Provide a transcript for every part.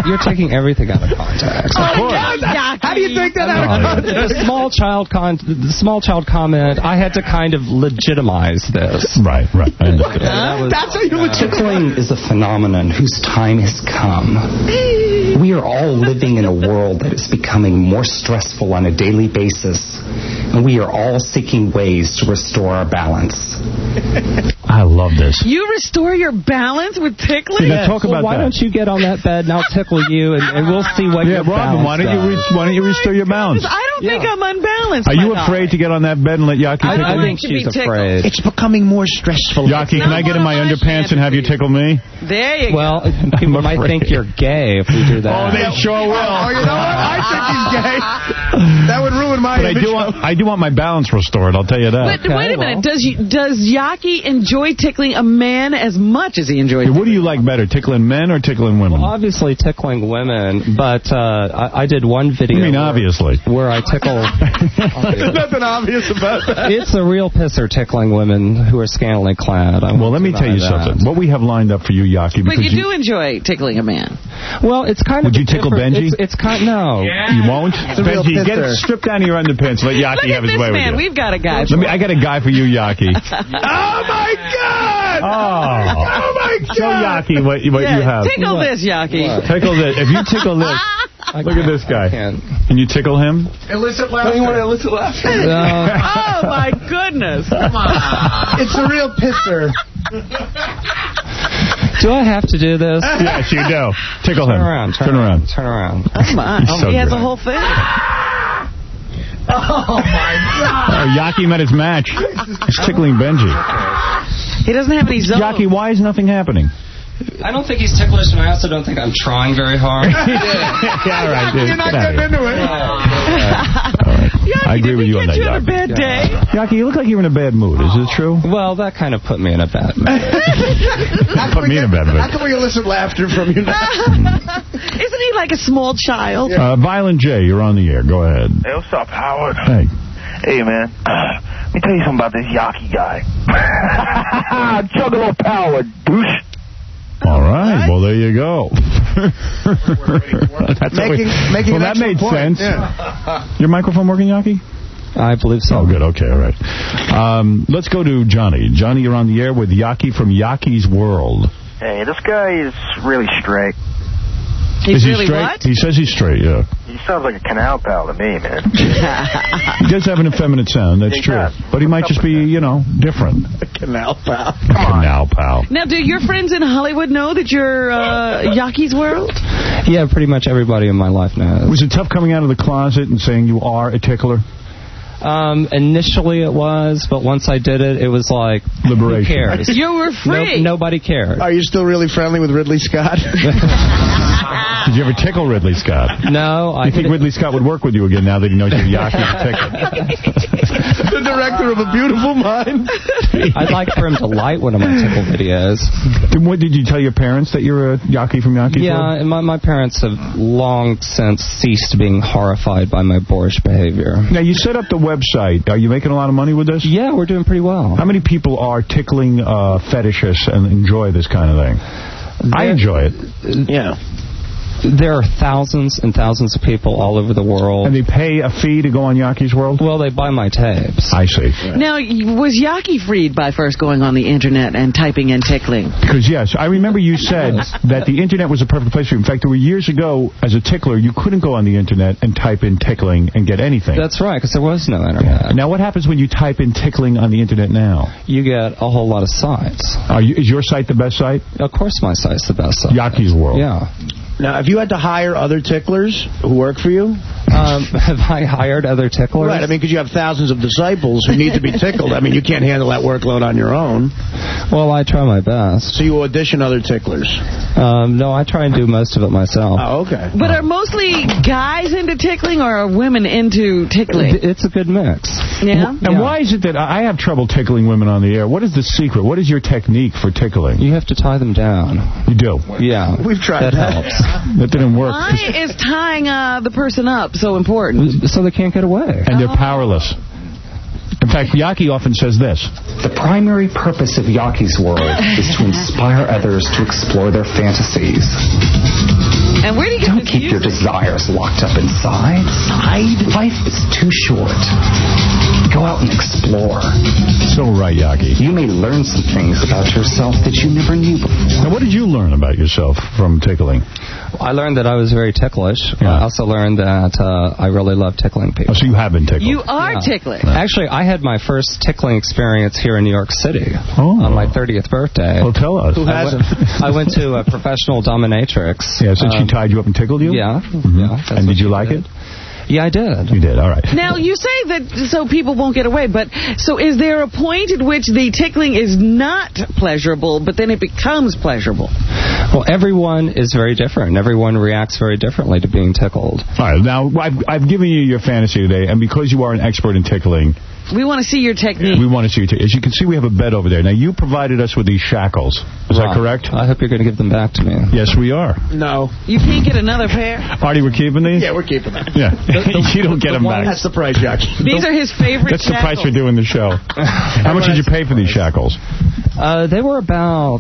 You're taking everything out of context. Of course. How do you take that out of context? The small child comment, I had to kind of legitimize this. Right. That's how you legitimize. Tickling is a phenomenon whose time has come. We are all living in a world that is becoming more stressful on a daily basis, and we are all seeking ways to restore our balance. I love this. You restore your balance with tickling? Yeah, talk about why that. don't you get on that bed and I'll tickle you and we'll see what your Robin, balance why don't you restore your balance? I don't think I'm unbalanced. Are you afraid to get on that bed and let Yaki tickle I you? think she's afraid. It's becoming more stressful. Yaki, can I get in my underpants and have you tickle me? There you go. Well, people might think you're gay if we do that. Oh, they sure will. Oh, you know what? I think he's gay. That would ruin my image. I do want my balance restored, I'll tell you that. But wait a minute. Does Yaki enjoy tickling a man as much as he enjoys What do you like better, tickling men or tickling women? Well, obviously tickling women, but I did one video. I mean, obviously. Where I tickle. There's nothing obvious about that. It's a real pisser tickling women who are scantily clad. Well, let me tell you something. What we have lined up for you, Yaki. But you do enjoy tickling a man. Well, it's kind of. Would you tickle Benji? It's kind. No. You won't? Benji, get stripped down to your underpants. Let Yaki have his way with you. We've got a guy. I got a guy for you, Yaki. Oh, my God! Oh, my God! Show Yaki what you have. Tickle this, Yaki. Tickle this. If you tickle this, look at this guy. Can you tickle him? Illicit laughter. Don't you want illicit laughter? Oh, my goodness. Come on. It's a real pisser. Do I have to do this? Yes, you do. Tickle him. Turn around. Come on. So he has great. a whole thing. Oh, my God. Yaki met his match. He's tickling Benji. He doesn't have any zones. Yaki, why is nothing happening? I don't think he's ticklish, and I also don't think I'm trying very hard. Yeah, all right, dude. You're not getting into it. Yaki, I agree with you on that, Yaki. Yaki. Did he get you on a bad day? Yaki, you look like you're in a bad mood. Is it true? Well, that kind of put me in a bad mood. Put me in a bad mood. How can we elicit laughter from you now? Isn't he like a small child? Violent J, you're on the air. Go ahead. Hey, what's up, Howard? Hey. Hey, man. Let me tell you something about this Yaki guy. Juggalo power, douche. All right. Well, there you go. That made sense. Yeah. Your microphone working, Yaki? I believe so. Oh, good. Okay, all right. Let's go to Johnny. Johnny, you're on the air with Yaki from Yaki's World. Hey, this guy is really straight. He's Is he really straight? what? He says he's straight, yeah. He sounds like a canal pal to me, man. He does have an effeminate sound, that's true. But he might just be, different. Canal pal. Canal pal. Now, do your friends in Hollywood know that you're Yaki's World? Yeah, pretty much everybody in my life knows. Was it tough coming out of the closet and saying you are a tickler? Initially it was, but once I did it, it was like, liberation. Who cares? You were free. Nobody cared. Are you still really friendly with Ridley Scott? Did you ever tickle Ridley Scott? No. You think Ridley Scott would work with you again now that he knows you're Yaki the tickler? The director of A Beautiful Mind. I'd like for him to light one of my tickle videos. What did you tell your parents that you're a Yaki from Yaki's World? Yeah, and my parents have long since ceased being horrified by my boorish behavior. Now, you set up the website. Are you making a lot of money with this? Yeah, we're doing pretty well. How many people are tickling fetishists and enjoy this kind of thing? I enjoy it. Yeah. There are thousands and thousands of people all over the world. And they pay a fee to go on Yaki's World? Well, they buy my tapes. I see. Now, was Yaki freed by first going on the Internet and typing in tickling? Because, yes, I remember you said that the Internet was a perfect place for you. In fact, there were years ago, as a tickler, you couldn't go on the Internet and type in tickling and get anything. That's right, because there was no Internet. Now, what happens when you type in tickling on the Internet now? You get a whole lot of sites. Is your site the best site? Of course my site's the best site. Yaki's World. Yeah. Now, have you had to hire other ticklers who work for you? Have I hired other ticklers? Right, I mean, because you have thousands of disciples who need to be tickled. I mean, you can't handle that workload on your own. Well, I try my best. So you audition other ticklers? No, I try and do most of it myself. Oh, okay. But are mostly guys into tickling or are women into tickling? It's a good mix. Yeah? And why is it that I have trouble tickling women on the air? What is the secret? What is your technique for tickling? You have to tie them down. You do? Yeah. We've tried that. Helps. That didn't work. Why is tying the person up so important? So they can't get away. And they're powerless. In fact, Yaki often says this. The primary purpose of Yaki's World is to inspire others to explore their fantasies. And where do you get Don't keep your desires locked up inside. Life is too short. Go out and explore. So right, Yaki. You may learn some things about yourself that you never knew before. Now, what did you learn about yourself from tickling? I learned that I was very ticklish. Yeah. I also learned that I really love tickling people. Oh, so you have been tickled. You are ticklish. Actually, I had my first tickling experience here in New York City on my 30th birthday. Well, tell us. Who hasn't? I went to a professional dominatrix. Yeah, so she tied you up and tickled you? Yeah. Mm-hmm. Yeah. And did you like it? Yeah, I did. You did, all right. Now, you say that so people won't get away, but so is there a point at which the tickling is not pleasurable, but then it becomes pleasurable? Well, everyone is very different. Everyone reacts very differently to being tickled. All right, now, I've given you your fantasy today, and because you are an expert in tickling, We want to see your technique. we want to see you. As you can see, we have a bed over there. Now, you provided us with these shackles. Is that correct? I hope you're going to give them back to me. Yes, we are. No. You can't get another pair? Artie, we're keeping these? Yeah, we're keeping them. Yeah. You don't get them back. That's the price, Jackie. These are his favorite That's the price for shackles. doing the show. How much did you pay for these shackles? They were about,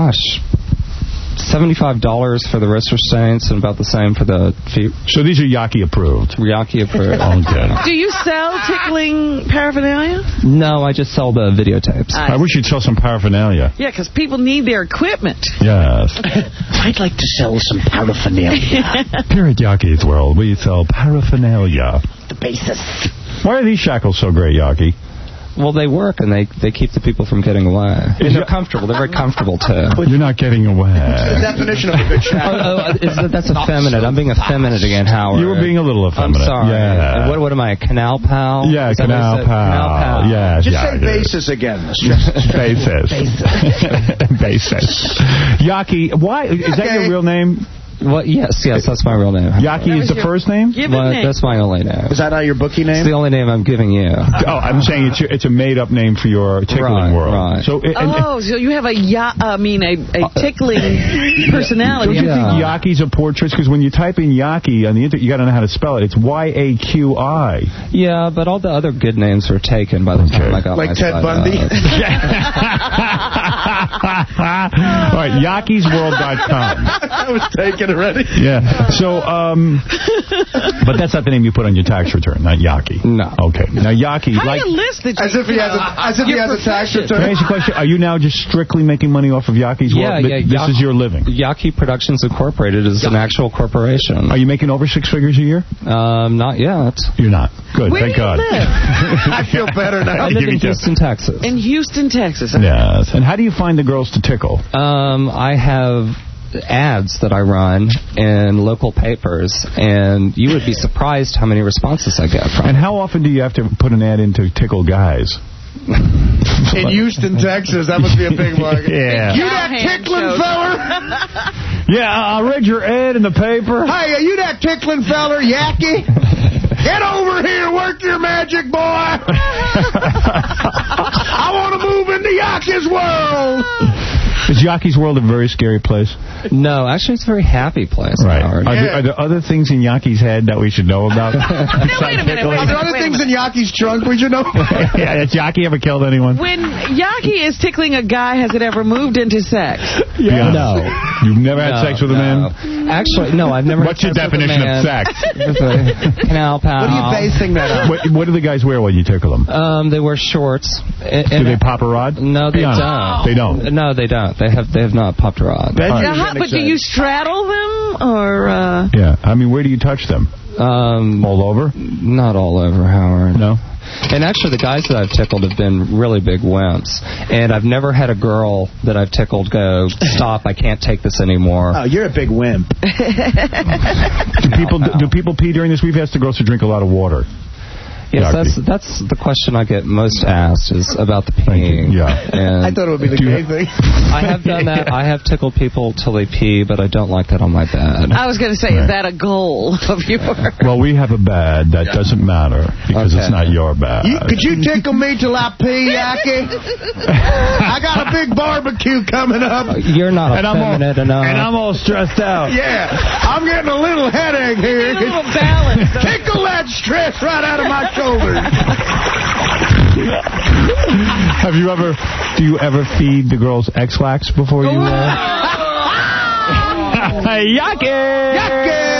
$75 for the wrist restraints and about the same for the feet. So these are Yaki approved. Yaki approved. Okay. Do you sell tickling paraphernalia? No, I just sell the videotapes. I wish you'd sell some paraphernalia. Yeah, because people need their equipment. Yes. I'd like to sell some paraphernalia. Here at Yaki's World, we sell paraphernalia. The basis. Why are these shackles so great, Yaki? Well, they work, and they keep the people from getting away. And they're comfortable. They're very comfortable, too. You're not getting The away. definition of a good shackle. That's effeminate. I'm being effeminate again, Howard. You were being a little effeminate. I'm sorry. Yeah. And what am I, a canal pal? Yeah, Is that what canal you said? Canal pal. Yes, Just yeah, say it is. basis again. Basis. Basis. Yaki, why? Is that your real name? What? Yes, that's my real name. Yaki is the first name? Given Well, name. that's my only name. Is that your bookie It's name? the only name I'm giving you. Oh, I'm saying it's a made-up name for your tickling world. Right. So, So you have a tickling personality. don't you think Yaki's a poor choice? Because when you type in Yaki on the internet, you got to know how to spell it. It's Y-A-Q-I. Yeah, but all the other good names were taken by the time I got Like my Ted side Bundy? out. All right, yakisworld.com. That was taken already. Yeah. So, but that's not the name you put on your tax return, not Yaki. No. Okay. Now, Yaki, How do you list that? As if he has a tax Can I return. ask you a question? Are you now just strictly making money off of Yaki's World? This is your living. Yaki Productions Incorporated is an actual corporation. Are you making over 6 figures a year? Not yet. You're not. Good. Where Thank do you God. live? I feel better now. I live in Houston, Texas. In Houston, Texas. Yes. And how do you find the girls to tickle? I have ads that I run in local papers, and you would be surprised how many responses I get from And how often do you have to put an ad in to tickle guys? In Houston, Texas, that must be a big market. Yeah. You that tickling feller? Yeah, I read your ad in the paper. Hey, are you that tickling feller, Yaki? Get over here, work your magic, boy. I want to move into Yaki's world. Is Yaki's World a very scary place? No, actually, it's a very happy place, Howard. Are there other things in Yaki's head that we should know about? Wait a minute. Are there other things in Yaki's trunk we should know? Yeah, has Yaki ever killed anyone? When Yaki is tickling a guy, has it ever moved into sex? Yeah. No. You've never had sex with a man? Actually, no, I've never What's had your sex with a definition of man. sex? With a canal pal. What are you basing that on? What do the guys wear when you tickle them? They wear shorts. Do they pop a rod? No, they Be honest. don't. They don't. No, they don't. They have not popped a rod. But do you straddle them, or... Yeah. I mean, where do you touch them? All over? Not all over, Howard. No? And actually, the guys that I've tickled have been really big wimps. And I've never had a girl that I've tickled go, stop, I can't take this anymore. Oh, you're a big wimp. Do people pee during this? We've asked the girls to drink a lot of water. Yes, that's the question I get most asked is about the peeing. Yeah. And I thought it would be the gay thing. I have done that. I have tickled people till they pee, but I don't like that on my bed. I was going to say, is that a goal of yours? Well, we have a bed that doesn't matter because it's not your bed. Could you tickle me till I pee, Yaki? I got a big barbecue coming up. You're not effeminate enough. And I'm all stressed out. Yeah, I'm getting a little headache here. A little balance. Tickle that stress right out of my shoulders. Do you ever feed the girls X-Lax before you... Yaki!